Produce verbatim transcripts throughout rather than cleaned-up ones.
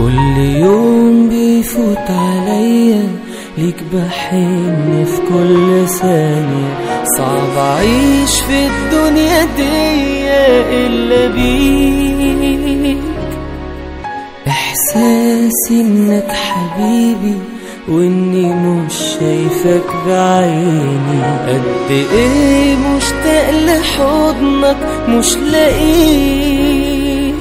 كل يوم بيفوت عليا ليك بحن في كل ثانية. صعب أعيش في الدنيا دي إلا بيك. إحساسي إنك حبيبي وإني مش شايفك بعيني. قد إيه مشتاق لحضنك مش لاقيك.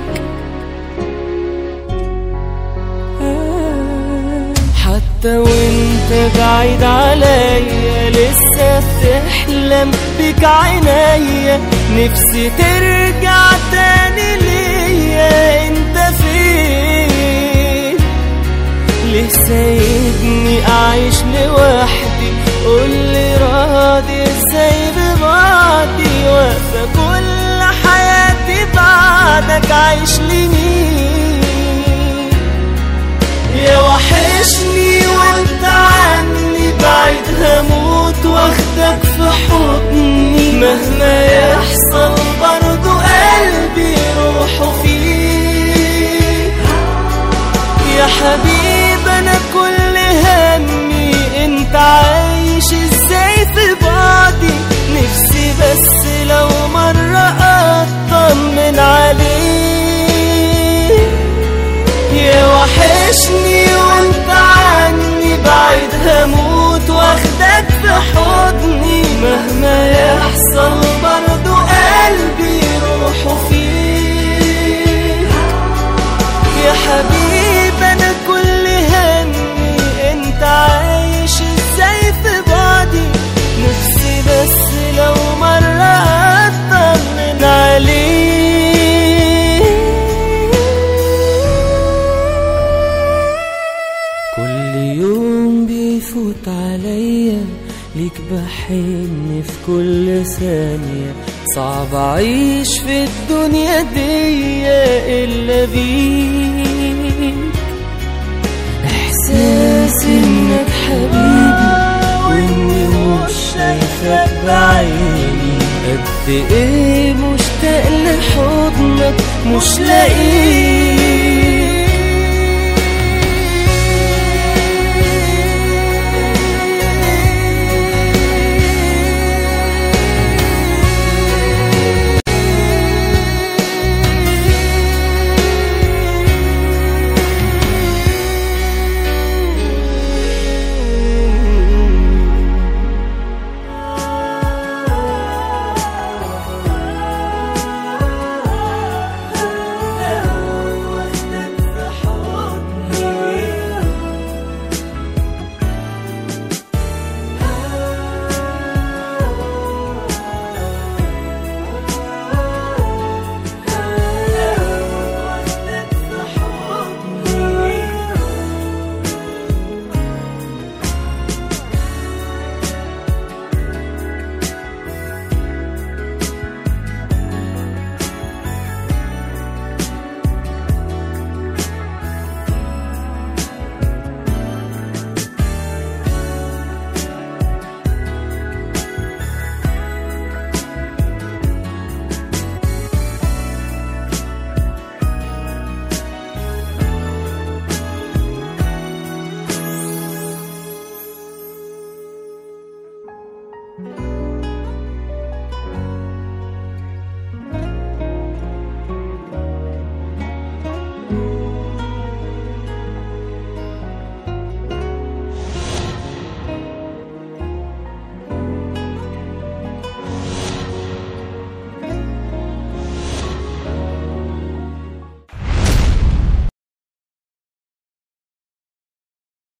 حتى وانت بعيد عليا لسه بتحلم بك عينيا. نفسي ترجع تاني ليا. انت فين؟ ليه سايبني اعيش لوحدي؟ قولي راضي ازاي ببعدي؟ واقفة كل حياتي بعدك عايش لمين؟ يا وحشني وانت عني بعيد هموت واخدك في حضني. مهما يحصل برضو قلبي روحه فيك. يا حبيب انا كل همي انت عايش ازاي في بعدي. نفسي بس لو مرة اطمن عليك. يا وحشني وانت عني بعيد هموت واخدك في حضني. مهما يحصل برضو قلبي روحه فيك. يا حبيب انا كل همي انت عايش ازاي في بعدي. نفسي بس لو مرة اطمن عليك. كل يوم بيفوت عليا ليك بحن في كل ثانية. صعب أعيش في الدنيا دي إلا بيك. إحساس إنك حبيبي وإني مش شايفك بعيني. قد إيه مشتاق لحضنك مش لاقيك.